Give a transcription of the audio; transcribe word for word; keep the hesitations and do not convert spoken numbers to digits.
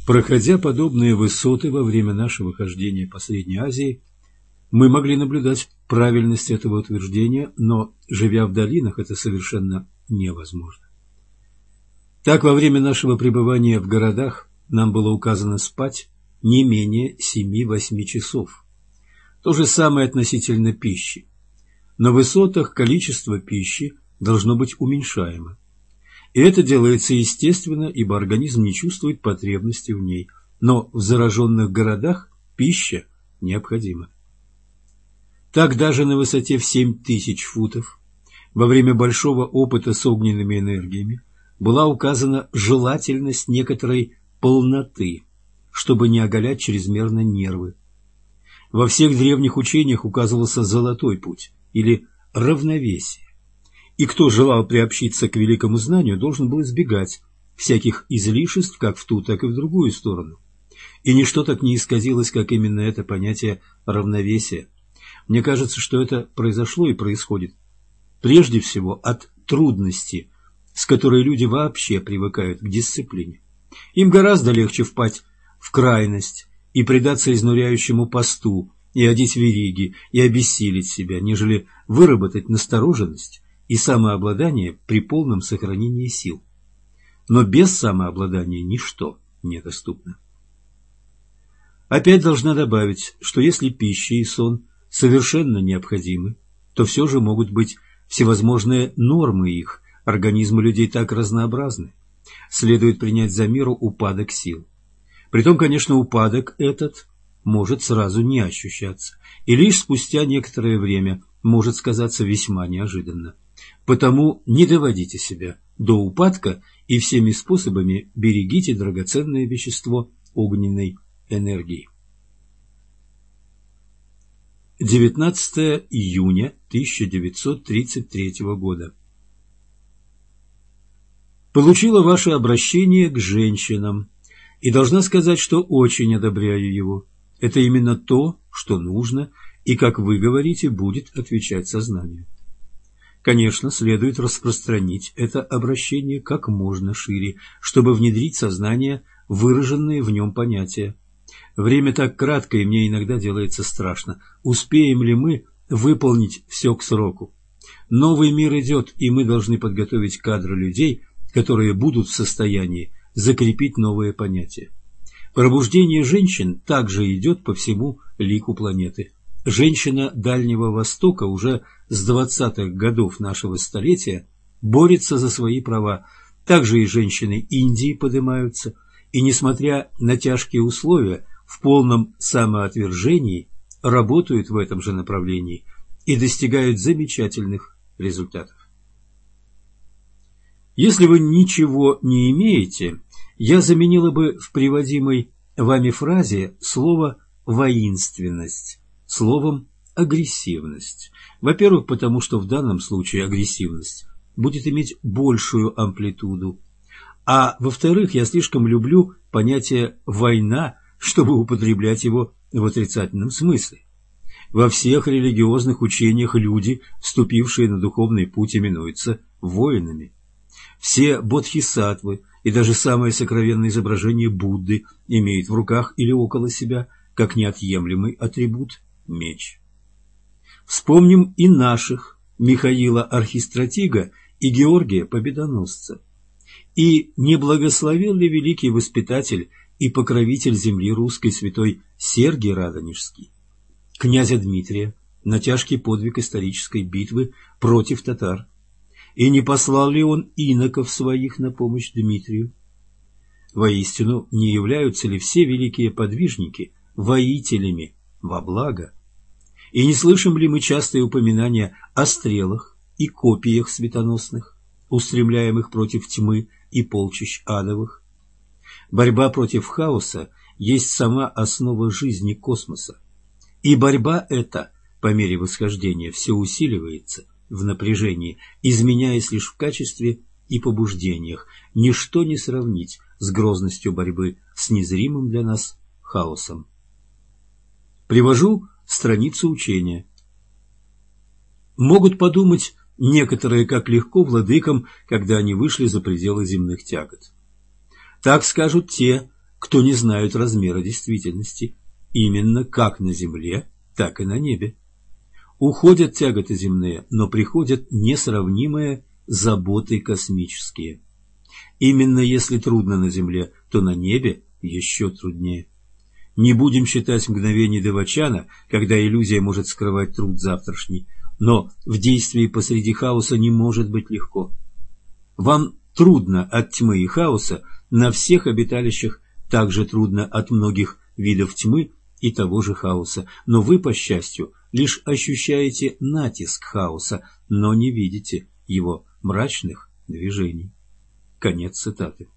Проходя подобные высоты во время нашего хождения по Средней Азии, мы могли наблюдать правильность этого утверждения, но, живя в долинах, это совершенно невозможно. Так, во время нашего пребывания в городах нам было указано спать не менее семи-восьми часов. То же самое относительно пищи. На высотах количество пищи должно быть уменьшаемо. И это делается естественно, ибо организм не чувствует потребности в ней. Но в зараженных городах пища необходима. Так даже на высоте в семь тысяч футов, во время большого опыта с огненными энергиями, была указана желательность некоторой полноты, чтобы не оголять чрезмерно нервы. Во всех древних учениях указывался золотой путь или равновесие. И кто желал приобщиться к великому знанию, должен был избегать всяких излишеств как в ту, так и в другую сторону. И ничто так не исказилось, как именно это понятие равновесия. Мне кажется, что это произошло и происходит прежде всего от трудности, с которой люди вообще привыкают к дисциплине. Им гораздо легче впасть в крайность и предаться изнуряющему посту, и одеть вериги, и обессилить себя, нежели выработать настороженность и самообладание при полном сохранении сил. Но без самообладания ничто недоступно. Опять должна добавить, что если пища и сон совершенно необходимы, то все же могут быть всевозможные нормы их. Организмы людей так разнообразны. Следует принять за меру упадок сил. Притом, конечно, упадок этот может сразу не ощущаться, и лишь спустя некоторое время может сказаться весьма неожиданно. Потому не доводите себя до упадка и всеми способами берегите драгоценное вещество огненной энергии. девятнадцатое июня тысяча девятьсот тридцать третьего года. Получила ваше обращение к женщинам и должна сказать, что очень одобряю его. Это именно то, что нужно, и, как вы говорите, будет отвечать сознанию. Конечно, следует распространить это обращение как можно шире, чтобы внедрить в сознание выраженные в нем понятия. Время так кратко, и мне иногда делается страшно. Успеем ли мы выполнить все к сроку? Новый мир идет, и мы должны подготовить кадры людей, которые будут в состоянии закрепить новые понятия. Пробуждение женщин также идет по всему лику планеты. Женщина Дальнего Востока уже с двадцатых годов нашего столетия борется за свои права. Также и женщины Индии поднимаются, и, несмотря на тяжкие условия, в полном самоотвержении работают в этом же направлении и достигают замечательных результатов. Если вы ничего не имеете, я заменила бы в приводимой вами фразе слово «воинственность» словом «агрессивность». Во-первых, потому что в данном случае агрессивность будет иметь большую амплитуду. А во-вторых, я слишком люблю понятие «война», чтобы употреблять его в отрицательном смысле. Во всех религиозных учениях люди, вступившие на духовный путь, именуются воинами. Все бодхисаттвы и даже самое сокровенное изображение Будды имеют в руках или около себя, как неотъемлемый атрибут, меч. Вспомним и наших, Михаила Архистратига и Георгия Победоносца. И не благословил ли великий воспитатель и покровитель земли русской святой Сергий Радонежский князя Дмитрия на тяжкий подвиг исторической битвы против татар? И не послал ли он иноков своих на помощь Дмитрию? Воистину, не являются ли все великие подвижники воителями во благо? И не слышим ли мы частые упоминания о стрелах и копиях светоносных, устремляемых против тьмы и полчищ адовых? Борьба против хаоса есть сама основа жизни космоса. И борьба эта, по мере восхождения, все усиливается в напряжении, изменяясь лишь в качестве и побуждениях. Ничто не сравнить с грозностью борьбы с незримым для нас хаосом. Привожу страницу учения. Могут подумать некоторые, как легко владыкам, когда они вышли за пределы земных тягот. Так скажут те, кто не знают размера действительности, именно как на земле, так и на небе. Уходят тяготы земные, но приходят несравнимые заботы космические. Именно если трудно на земле, то на небе еще труднее. Не будем считать мгновений Девачана, когда иллюзия может скрывать труд завтрашний, но в действии посреди хаоса не может быть легко. Вам трудно от тьмы и хаоса, на всех обиталищах также трудно от многих видов тьмы и того же хаоса, но вы, по счастью, лишь ощущаете натиск хаоса, но не видите его мрачных движений. Конец цитаты.